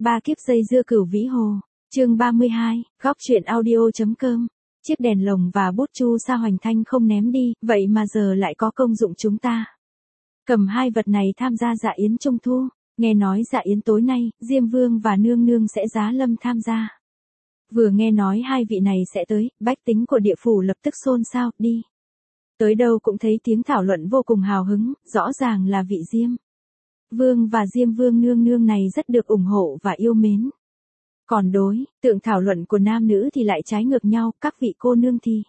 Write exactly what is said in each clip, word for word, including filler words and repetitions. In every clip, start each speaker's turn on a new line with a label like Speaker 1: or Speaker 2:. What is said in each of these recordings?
Speaker 1: Ba kiếp dây dưa cửu vĩ hồ. Chương ba mươi hai, góc truyện audio.com. Chiếc đèn lồng và bút chu sa Hoành Thanh không ném đi, vậy mà giờ lại có công dụng chúng ta. Cầm hai vật này tham gia dạ yến trung thu, nghe nói dạ yến tối nay, Diêm Vương và Nương Nương sẽ giá lâm tham gia. Vừa nghe nói hai vị này sẽ tới, bách tính của địa phủ lập tức xôn xao, đi. Tới đâu cũng thấy tiếng thảo luận vô cùng hào hứng, rõ ràng là vị Diêm Vương và Diêm Vương Nương Nương này rất được ủng hộ và yêu mến. Còn đối tượng thảo luận của nam nữ thì lại trái ngược nhau, các vị cô nương thì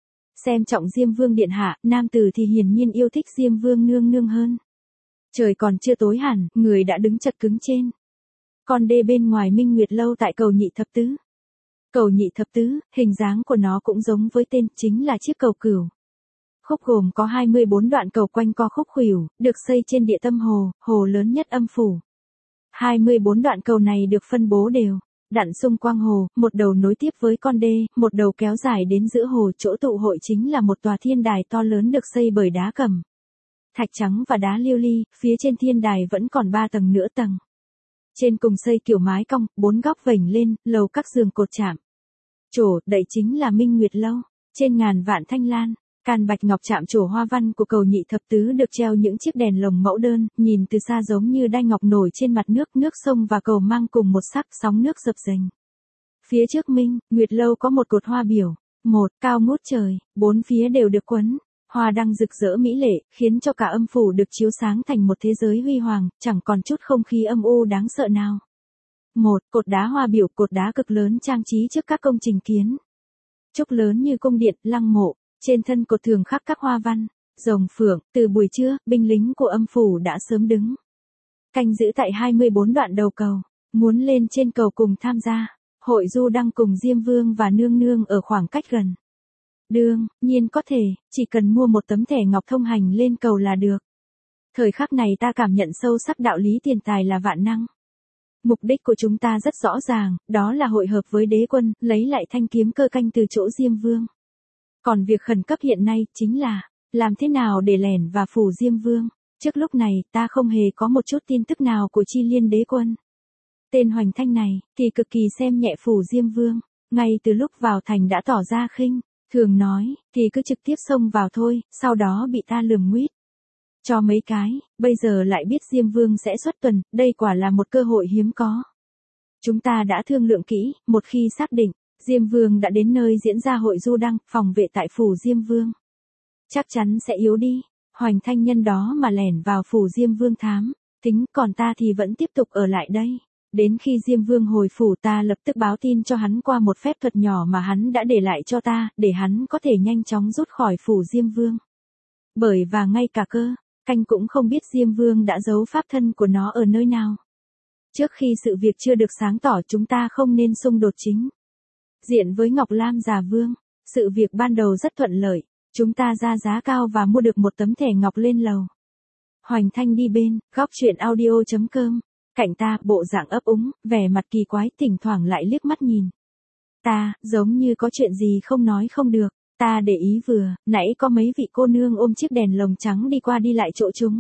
Speaker 1: xem trọng Diêm Vương điện hạ, nam tử thì hiển nhiên yêu thích Diêm Vương Nương Nương hơn. Trời còn chưa tối hẳn, người đã đứng chật cứng trên con đê bên ngoài Minh Nguyệt lâu tại cầu Nhị Thập Tứ. Cầu Nhị Thập Tứ, hình dáng của nó cũng giống với tên, chính là chiếc cầu cửu. Khúc gồm có hai mươi bốn đoạn cầu quanh co khúc khuỷu, được xây trên địa tâm hồ, hồ lớn nhất âm phủ. hai mươi bốn đoạn cầu này được phân bố đều đặn xung quanh hồ, một đầu nối tiếp với con đê, một đầu kéo dài đến giữa hồ, chỗ tụ hội chính là một tòa thiên đài to lớn được xây bởi đá cẩm thạch trắng và đá liêu ly, phía trên thiên đài vẫn còn ba tầng nữa tầng. Trên cùng xây kiểu mái cong, bốn góc vểnh lên, lầu các giường cột chạm trổ, đậy chính là Minh Nguyệt lâu. Trên ngàn vạn thanh lan, can bạch ngọc chạm trổ hoa văn của cầu Nhị Thập Tứ được treo những chiếc đèn lồng mẫu đơn, nhìn từ xa giống như đai ngọc nổi trên mặt nước, nước sông và cầu mang cùng một sắc, sóng nước dập dềnh. Phía trước Minh Nguyệt lâu có một cột hoa biểu, một cao ngút trời, bốn phía đều được quấn hoa đăng rực rỡ mỹ lệ, khiến cho cả âm phủ được chiếu sáng thành một thế giới huy hoàng, chẳng còn chút không khí âm u đáng sợ nào. Một cột đá hoa biểu, cột đá cực lớn trang trí trước các công trình kiến trúc lớn như cung điện, lăng mộ. Trên thân cột thường khắc các hoa văn, rồng phượng. Từ buổi trưa, binh lính của âm phủ đã sớm đứng canh giữ tại hai mươi bốn đoạn đầu cầu, muốn lên trên cầu cùng tham gia hội du đăng cùng Diêm Vương và Nương Nương ở khoảng cách gần. Đương nhiên có thể, chỉ cần mua một tấm thẻ ngọc thông hành lên cầu là được. Thời khắc này ta cảm nhận sâu sắc đạo lý tiền tài là vạn năng. Mục đích của chúng ta rất rõ ràng, đó là hội hợp với đế quân, lấy lại thanh kiếm cơ canh từ chỗ Diêm Vương. Còn việc khẩn cấp hiện nay chính là làm thế nào để lẻn vào phủ Diêm Vương. Trước lúc này ta không hề có một chút tin tức nào của Chi Liên đế quân. Tên Hoành Thanh này thì cực kỳ xem nhẹ phủ Diêm Vương, ngay từ lúc vào thành đã tỏ ra khinh thường, nói thì cứ trực tiếp xông vào thôi, sau đó bị ta lườm nguýt cho mấy cái, bây giờ lại biết Diêm Vương sẽ xuất tuần, đây quả là một cơ hội hiếm có. Chúng ta đã thương lượng kỹ, một khi xác định Diêm Vương đã đến nơi diễn ra hội du đăng, phòng vệ tại phủ Diêm Vương chắc chắn sẽ yếu đi. Hoành Thanh nhân đó mà lẻn vào phủ Diêm Vương thám tính, còn ta thì vẫn tiếp tục ở lại đây. Đến khi Diêm Vương hồi phủ ta lập tức báo tin cho hắn qua một phép thuật nhỏ mà hắn đã để lại cho ta, để hắn có thể nhanh chóng rút khỏi phủ Diêm Vương. Bởi và ngay cả cơ canh cũng không biết Diêm Vương đã giấu pháp thân của nó ở nơi nào. Trước khi sự việc chưa được sáng tỏ, chúng ta không nên xung đột chính diện với Ngọc Lam già Vương. Sự việc ban đầu rất thuận lợi, chúng ta ra giá cao và mua được một tấm thẻ ngọc lên lầu. Hoành Thanh đi bên góc truyện audio.com, cạnh ta, bộ dạng ấp úng, vẻ mặt kỳ quái, thỉnh thoảng lại liếc mắt nhìn ta, giống như có chuyện gì không nói không được. Ta để ý vừa nãy có mấy vị cô nương ôm chiếc đèn lồng trắng đi qua đi lại chỗ chúng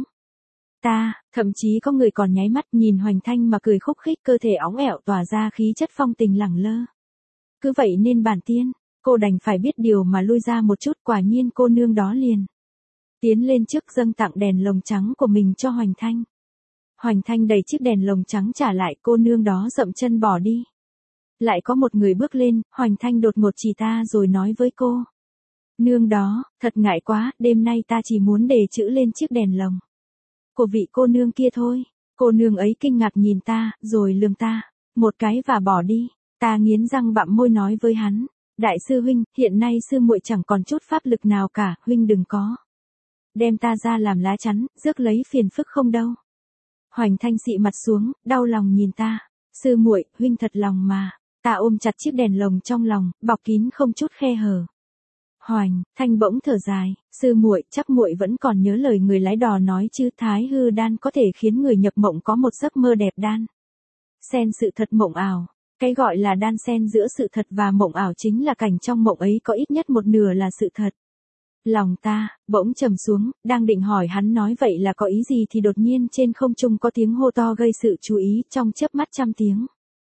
Speaker 1: ta, thậm chí có người còn nháy mắt nhìn Hoành Thanh mà cười khúc khích, cơ thể óng ẻo tỏa ra khí chất phong tình lẳng lơ. Cứ vậy nên bản tiên, cô đành phải biết điều mà lui ra một chút, quả nhiên cô nương đó liền tiến lên trước dâng tặng đèn lồng trắng của mình cho Hoành Thanh. Hoành Thanh đẩy chiếc đèn lồng trắng trả lại, cô nương đó dậm chân bỏ đi. Lại có một người bước lên, Hoành Thanh đột ngột chỉ ta rồi nói với cô nương đó, thật ngại quá, đêm nay ta chỉ muốn đề chữ lên chiếc đèn lồng của vị cô nương kia thôi. Cô nương ấy kinh ngạc nhìn ta, rồi lườm ta một cái và bỏ đi. Ta nghiến răng bặm môi nói với hắn, đại sư huynh, hiện nay sư muội chẳng còn chút pháp lực nào cả, huynh đừng có đem ta ra làm lá chắn, rước lấy phiền phức không đâu. Hoành Thanh xị mặt xuống, đau lòng nhìn ta, sư muội, huynh thật lòng mà. Ta ôm chặt chiếc đèn lồng trong lòng, bọc kín không chút khe hở. Hoành Thanh bỗng thở dài, sư muội, chắc muội vẫn còn nhớ lời người lái đò nói chứ, thái hư đan có thể khiến người nhập mộng có một giấc mơ đẹp đan xen sự thật mộng ảo. Cái gọi là đan xen giữa sự thật và mộng ảo chính là cảnh trong mộng ấy có ít nhất một nửa là sự thật. Lòng ta bỗng trầm xuống, đang định hỏi hắn nói vậy là có ý gì thì đột nhiên trên không trung có tiếng hô to gây sự chú ý, trong chớp mắt trăm tiếng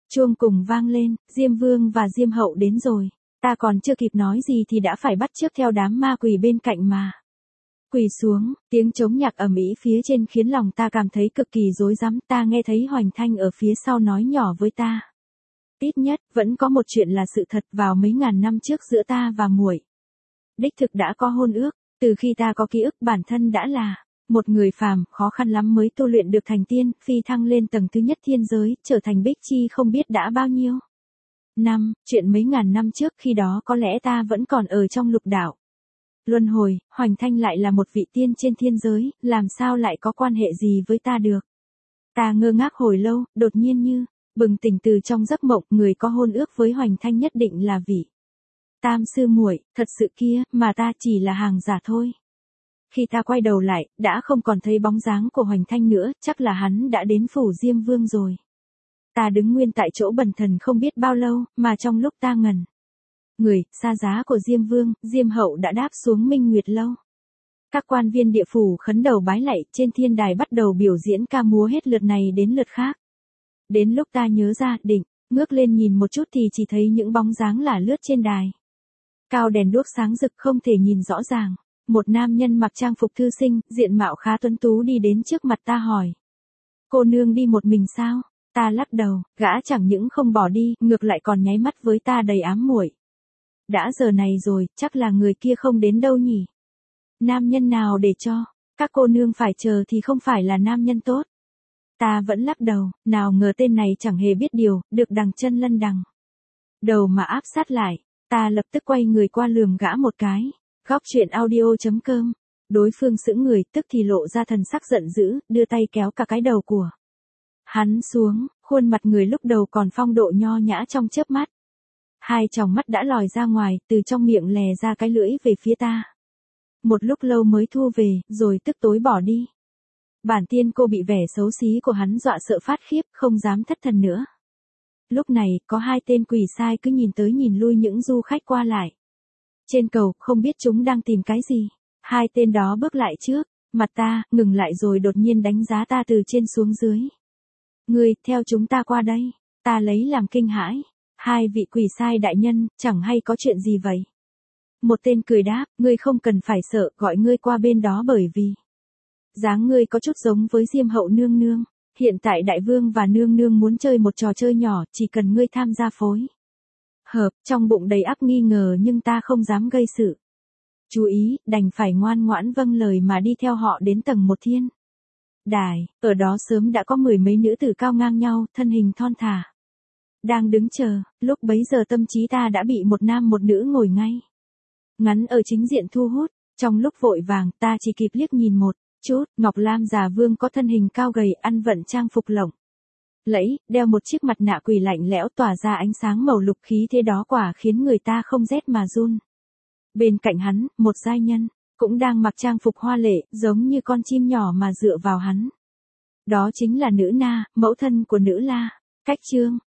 Speaker 1: Chuông cùng vang lên, Diêm Vương và Diêm Hậu đến rồi. Ta còn chưa kịp nói gì thì đã phải bắt chước theo đám ma quỷ bên cạnh mà. Quỳ xuống, tiếng trống nhạc ầm ĩ phía trên khiến lòng ta cảm thấy cực kỳ rối rắm. Ta nghe thấy Hoành Thanh ở phía sau nói nhỏ với ta. Ít nhất, vẫn có một chuyện là sự thật, vào mấy ngàn năm trước giữa ta và muội. Đích thực đã có hôn ước, từ khi ta có ký ức bản thân đã là một người phàm, khó khăn lắm mới tu luyện được thành tiên, phi thăng lên tầng thứ nhất thiên giới, trở thành Bích Chi không biết đã bao nhiêu năm, chuyện mấy ngàn năm trước, khi đó có lẽ ta vẫn còn ở trong lục đạo luân hồi. Hoành Thanh lại là một vị tiên trên thiên giới, làm sao lại có quan hệ gì với ta được. Ta ngơ ngác hồi lâu, đột nhiên như bừng tỉnh từ trong giấc mộng. Người có hôn ước với Hoành Thanh nhất định là vị Tam sư muội, thật sự kia, mà ta chỉ là hàng giả thôi. Khi ta quay đầu lại, đã không còn thấy bóng dáng của Hoành Thanh nữa, chắc là hắn đã đến phủ Diêm Vương rồi. Ta đứng nguyên tại chỗ bần thần không biết bao lâu, mà trong lúc ta ngẩn người, xa giá của Diêm Vương, Diêm Hậu đã đáp xuống Minh Nguyệt Lâu. Các quan viên địa phủ khấn đầu bái lạy, trên thiên đài bắt đầu biểu diễn ca múa hết lượt này đến lượt khác. Đến lúc ta nhớ ra, định ngước lên nhìn một chút thì chỉ thấy những bóng dáng lả lướt trên đài. Cao đèn đuốc sáng rực không thể nhìn rõ ràng. Một nam nhân mặc trang phục thư sinh, diện mạo khá tuấn tú đi đến trước mặt ta hỏi. Cô nương đi một mình sao? Ta lắc đầu, gã chẳng những không bỏ đi, ngược lại còn nháy mắt với ta đầy ám muội. Đã giờ này rồi, chắc là người kia không đến đâu nhỉ? Nam nhân nào để cho các cô nương phải chờ thì không phải là nam nhân tốt. Ta vẫn lắc đầu, nào ngờ tên này chẳng hề biết điều, được đằng chân lân đằng đầu mà áp sát lại. Ta lập tức quay người qua lườm gã một cái. Góc truyện audio chấm com. Đối phương sững người, tức thì lộ ra thần sắc giận dữ, đưa tay kéo cả cái đầu của hắn xuống, khuôn mặt người lúc đầu còn phong độ nho nhã trong chớp mắt. Hai tròng mắt đã lòi ra ngoài, từ trong miệng lè ra cái lưỡi về phía ta. Một lúc lâu mới thu về, rồi tức tối bỏ đi. Bản tiên cô bị vẻ xấu xí của hắn dọa sợ phát khiếp, không dám thất thần nữa. Lúc này, có hai tên quỷ sai cứ nhìn tới nhìn lui những du khách qua lại trên cầu, không biết chúng đang tìm cái gì. Hai tên đó bước lại trước, mặt ta, ngừng lại rồi đột nhiên đánh giá ta từ trên xuống dưới. Ngươi, theo chúng ta qua đây. Ta lấy làm kinh hãi. Hai vị quỷ sai đại nhân, chẳng hay có chuyện gì vậy? Một tên cười đáp, ngươi không cần phải sợ, gọi ngươi qua bên đó bởi vì dáng ngươi có chút giống với Diêm Hậu nương nương. Hiện tại đại vương và nương nương muốn chơi một trò chơi nhỏ, chỉ cần ngươi tham gia phối hợp. Trong bụng đầy ắp nghi ngờ nhưng ta không dám gây sự chú ý, đành phải ngoan ngoãn vâng lời mà đi theo họ đến tầng một thiên đài. Ở đó sớm đã có mười mấy nữ tử cao ngang nhau, thân hình thon thả đang đứng chờ. Lúc bấy giờ tâm trí ta đã bị một nam một nữ ngồi ngay ngắn ở chính diện thu hút. Trong lúc vội vàng, ta chỉ kịp liếc nhìn một chút. Ngọc Lam già vương có thân hình cao gầy, ăn vận trang phục lộng lẫy, đeo một chiếc mặt nạ quỷ lạnh lẽo tỏa ra ánh sáng màu lục, khí thế đó quả khiến người ta không rét mà run. Bên cạnh hắn, một giai nhân cũng đang mặc trang phục hoa lệ, giống như con chim nhỏ mà dựa vào hắn. Đó chính là nữ Na, mẫu thân của nữ La. Cách Trương